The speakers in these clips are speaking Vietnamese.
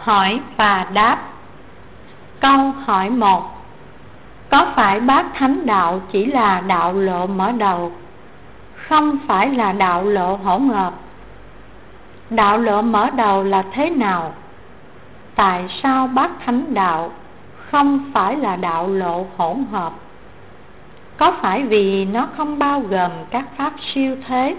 Hỏi và đáp. Câu hỏi 1. Có phải bát thánh đạo chỉ là đạo lộ mở đầu, không phải là đạo lộ hỗn hợp? Đạo lộ mở đầu là thế nào? Tại sao bát thánh đạo không phải là đạo lộ hỗn hợp? Có phải vì nó không bao gồm các pháp siêu thế?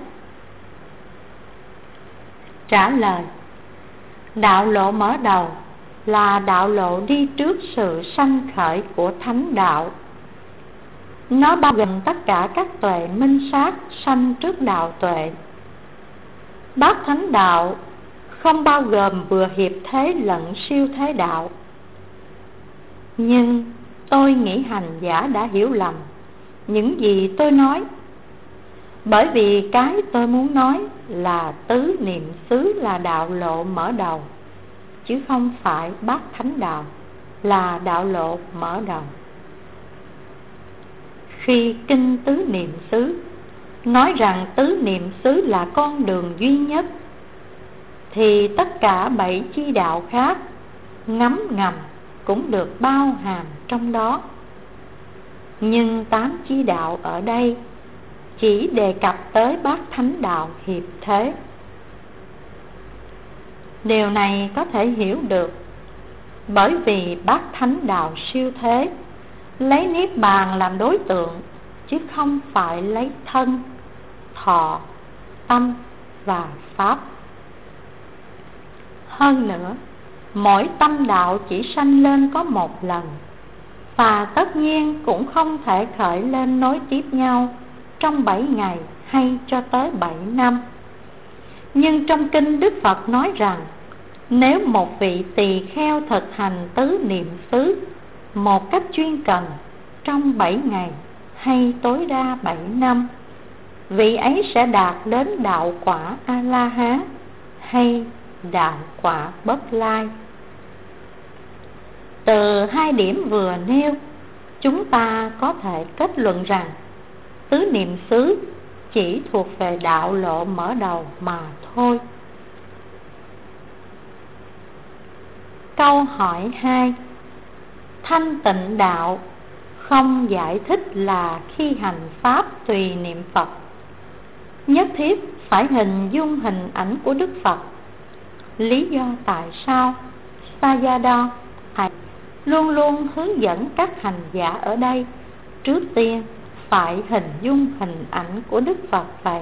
Trả lời. Đạo lộ mở đầu là đạo lộ đi trước sự sanh khởi của thánh đạo. Nó bao gồm tất cả các tuệ minh sát sanh trước đạo tuệ. Bát thánh đạo không bao gồm vừa hiệp thế lẫn siêu thế đạo. Nhưng tôi nghĩ hành giả đã hiểu lầm những gì tôi nói, bởi vì cái tôi muốn nói là tứ niệm xứ là đạo lộ mở đầu, chứ không phải bát thánh đạo là đạo lộ mở đầu. Khi kinh tứ niệm xứ nói rằng tứ niệm xứ là con đường duy nhất, thì tất cả 7 chi đạo khác ngấm ngầm cũng được bao hàm trong đó. Nhưng 8 chi đạo ở đây chỉ đề cập tới bát thánh đạo hiệp thế. Điều này có thể hiểu được bởi vì bát thánh đạo siêu thế lấy niết bàn làm đối tượng, chứ không phải lấy thân, thọ, tâm và pháp. Hơn nữa, mỗi tâm đạo chỉ sanh lên có một lần, và tất nhiên cũng không thể khởi lên nối tiếp nhau trong 7 ngày hay cho tới 7 năm. Nhưng trong kinh Đức Phật nói rằng, nếu một vị tỳ kheo thực hành tứ niệm xứ một cách chuyên cần trong 7 ngày hay tối đa 7 năm, vị ấy sẽ đạt đến đạo quả A-la-hán hay đạo quả Bất Lai. Từ 2 điểm vừa nêu, chúng ta có thể kết luận rằng tứ niệm xứ chỉ thuộc về đạo lộ mở đầu mà thôi. Câu hỏi 2. Thanh tịnh đạo không giải thích là khi hành pháp tùy niệm Phật nhất thiết phải hình dung hình ảnh của Đức Phật. Lý do tại sao Sayadaw luôn luôn hướng dẫn các hành giả ở đây trước tiên phải hình dung hình ảnh của Đức Phật vậy?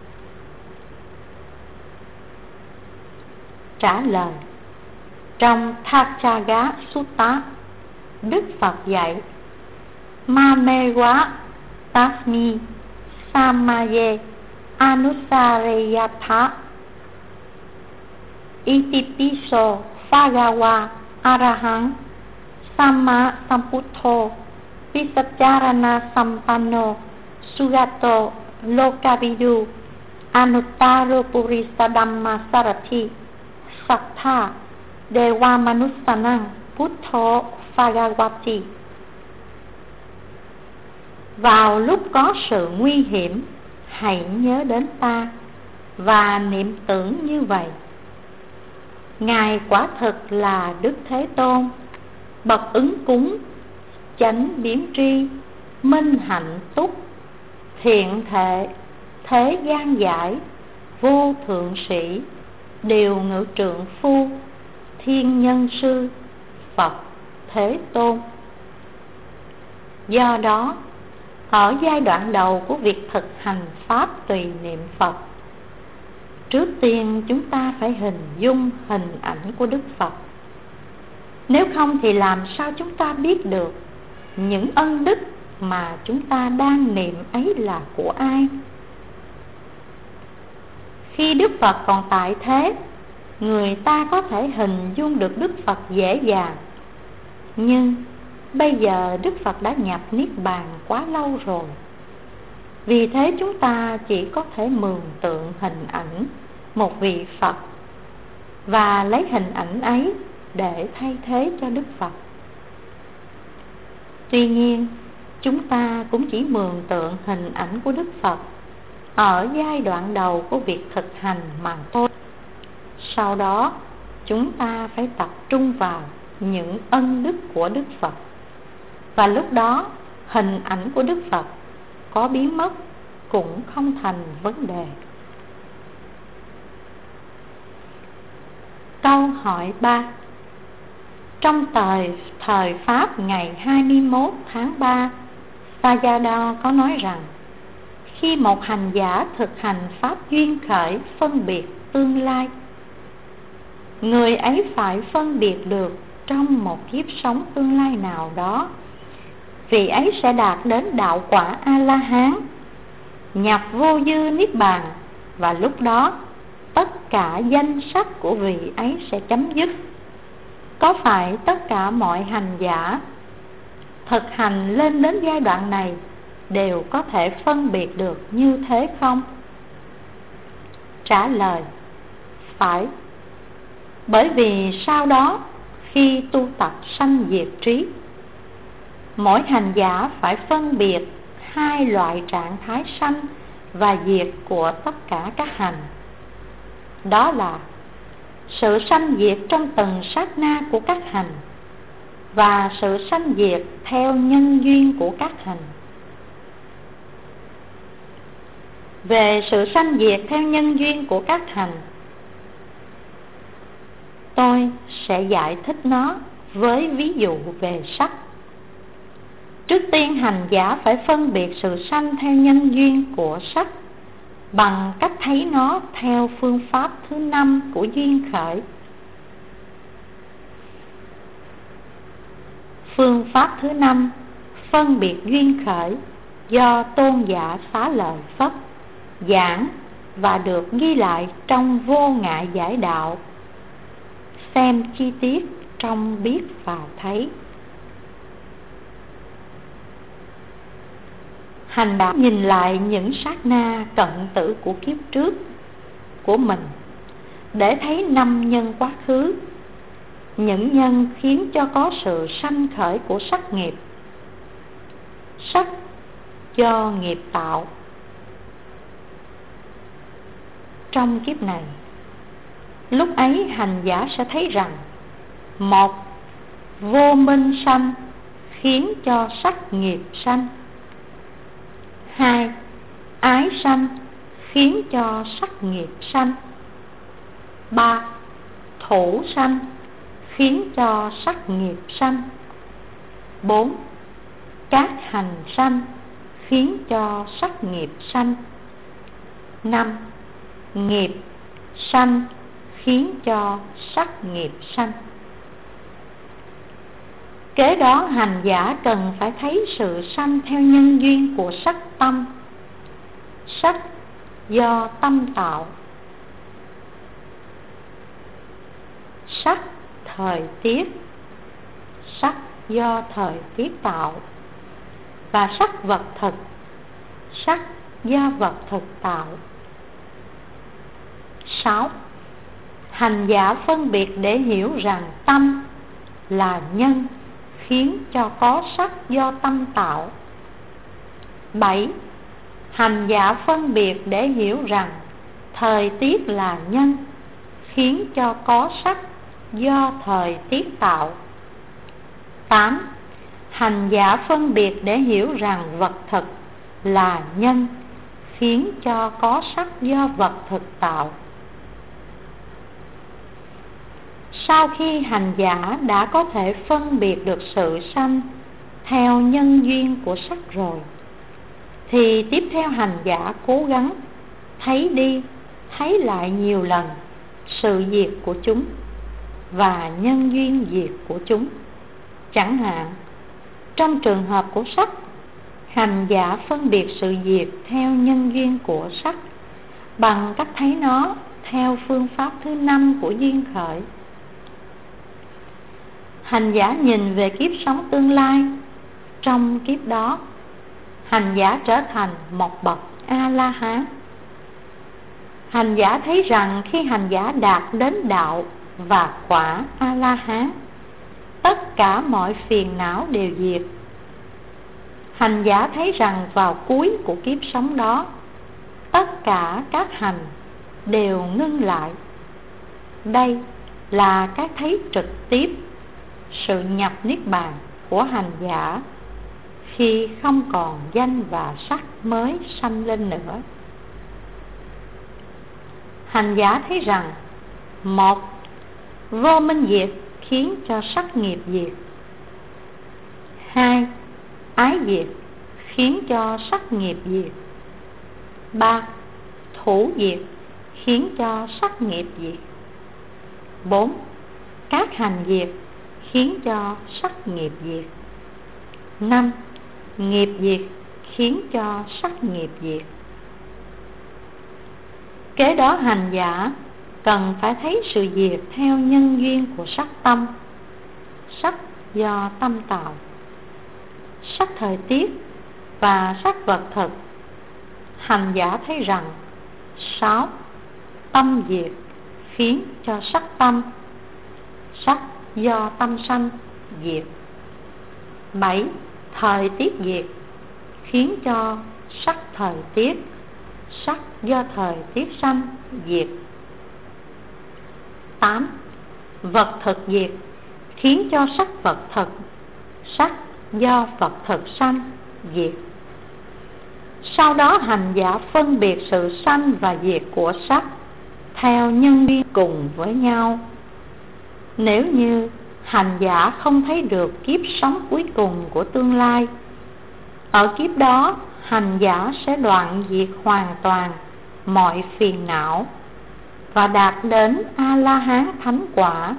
Trả lời. Trong Thaccagga Sutta, Đức Phật dạy: Mamewa Tasmi Samaye Anusareyatha Itipiso Phagawa Arahang Samma Sambuddho Visacharana Sampanno Sugato Lokavidu Anuttaro Purisa Dhamma Sarati Sattha Dewa Manusanang Buddho Phagawati. Vào lúc có sự nguy hiểm, hãy nhớ đến ta và niệm tưởng như vậy: Ngài quả thực là Đức Thế Tôn, bậc ứng cúng, chánh biếm tri, minh hạnh túc, thiện thệ, thế gian giải, vô thượng sĩ, điều ngự trượng phu, thiên nhân sư, Phật Thế Tôn. Do đó, ở giai đoạn đầu của việc thực hành pháp tùy niệm Phật, trước tiên chúng ta phải hình dung hình ảnh của Đức Phật. Nếu không thì làm sao chúng ta biết được những ân đức mà chúng ta đang niệm ấy là của ai? Khi Đức Phật còn tại thế, người ta có thể hình dung được Đức Phật dễ dàng. Nhưng bây giờ Đức Phật đã nhập Niết Bàn quá lâu rồi. Vì thế chúng ta chỉ có thể mường tượng hình ảnh một vị Phật và lấy hình ảnh ấy để thay thế cho Đức Phật. Tuy nhiên, chúng ta cũng chỉ mường tượng hình ảnh của Đức Phật ở giai đoạn đầu của việc thực hành mà thôi. Sau đó, chúng ta phải tập trung vào những ân đức của Đức Phật, và lúc đó hình ảnh của Đức Phật có biến mất cũng không thành vấn đề. Câu hỏi 3. Trong thời Pháp ngày 21 tháng 3, Sayadaw có nói rằng khi một hành giả thực hành Pháp duyên khởi phân biệt tương lai, người ấy phải phân biệt được trong một kiếp sống tương lai nào đó, vị ấy sẽ đạt đến đạo quả A-la-hán, nhập vô dư niết bàn, và lúc đó tất cả danh sắc của vị ấy sẽ chấm dứt. Có phải tất cả mọi hành giả thực hành lên đến giai đoạn này đều có thể phân biệt được như thế không? Trả lời: phải. Bởi vì sau đó khi tu tập sanh diệt trí, mỗi hành giả phải phân biệt hai loại trạng thái sanh và diệt của tất cả các hành. Đó là sự sanh diệt trong từng sát na của các hành và sự sanh diệt theo nhân duyên của các hành. Về sự sanh diệt theo nhân duyên của các hành, tôi sẽ giải thích nó với ví dụ về sắc. Trước tiên, hành giả phải phân biệt sự sanh theo nhân duyên của sắc bằng cách thấy nó theo phương pháp thứ 5 của duyên khởi. Phương pháp thứ 5 phân biệt duyên khởi do Tôn giả Xá Lợi Phất giảng và được ghi lại trong Vô Ngại Giải Đạo. Xem chi tiết trong Biết và Thấy. Hành giả nhìn lại những sát na cận tử của kiếp trước của mình để thấy 5 nhân quá khứ, những nhân khiến cho có sự sanh khởi của sắc nghiệp. Sắc do nghiệp tạo. Trong kiếp này, lúc ấy hành giả sẽ thấy rằng: 1. Vô minh sanh khiến cho sắc nghiệp sanh. 2. Ái sanh khiến cho sắc nghiệp sanh. 3. Thủ sanh khiến cho sắc nghiệp sanh. 4. Các hành sanh khiến cho sắc nghiệp sanh. 5. Nghiệp sanh khiến cho sắc nghiệp sanh. Kế đó, hành giả cần phải thấy sự sanh theo nhân duyên của sắc tâm. Sắc do tâm tạo. Sắc thời tiết. Sắc do thời tiết tạo. Và sắc vật thực. Sắc do vật thực tạo. 6. Hành giả phân biệt để hiểu rằng tâm là nhân khiến cho có sắc do tâm tạo. 7. Hành giả phân biệt để hiểu rằng thời tiết là nhân khiến cho có sắc do thời tiết tạo. 8. Hành giả phân biệt để hiểu rằng vật thực là nhân khiến cho có sắc do vật thực tạo. Sau khi hành giả đã có thể phân biệt được sự sanh theo nhân duyên của sắc rồi, thì tiếp theo hành giả cố gắng thấy đi thấy lại nhiều lần sự diệt của chúng và nhân duyên diệt của chúng. Chẳng hạn, trong trường hợp của sắc, hành giả phân biệt sự diệt theo nhân duyên của sắc bằng cách thấy nó theo phương pháp thứ 5 của duyên khởi. Hành giả nhìn về kiếp sống tương lai. Trong kiếp đó, hành giả trở thành một bậc A-la-hán. Hành giả thấy rằng khi hành giả đạt đến đạo và quả A-la-hán, tất cả mọi phiền não đều diệt. Hành giả thấy rằng vào cuối của kiếp sống đó, tất cả các hành đều ngưng lại. Đây là cái thấy trực tiếp sự nhập niết bàn của hành giả khi không còn danh và sắc mới sanh lên nữa. Hành giả thấy rằng: một, vô minh diệt khiến cho sắc nghiệp diệt. Hai, ái diệt khiến cho sắc nghiệp diệt. Ba, thủ diệt khiến cho sắc nghiệp diệt. Bốn, các hành diệt khiến cho sắc nghiệp diệt. Năm, nghiệp diệt khiến cho sắc nghiệp diệt. Kế đó hành giả cần phải thấy sự diệt theo nhân duyên của sắc tâm. Sắc do tâm tạo, sắc thời tiết và sắc vật thực. Hành giả thấy rằng: 6. Tâm diệt khiến cho sắc tâm, sắc do tâm sanh diệt. 7. Thời tiết diệt khiến cho sắc thời tiết, sắc do thời tiết sanh diệt. 8. Vật thực diệt khiến cho sắc vật thực, sắc do vật thực sanh diệt. Sau đó hành giả phân biệt sự sanh và diệt của sắc theo nhân duyên cùng với nhau. Nếu như hành giả không thấy được kiếp sống cuối cùng của tương lai, ở kiếp đó hành giả sẽ đoạn diệt hoàn toàn mọi phiền não và đạt đến A-la-hán thánh quả.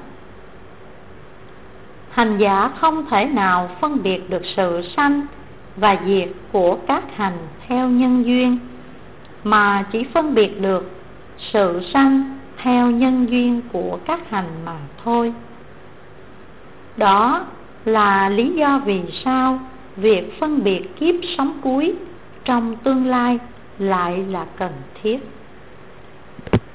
Hành giả không thể nào phân biệt được sự sanh và diệt của các hành theo nhân duyên, mà chỉ phân biệt được sự sanh theo nhân duyên của các hành mà thôi. Đó là lý do vì sao việc phân biệt kiếp sống cuối trong tương lai lại là cần thiết.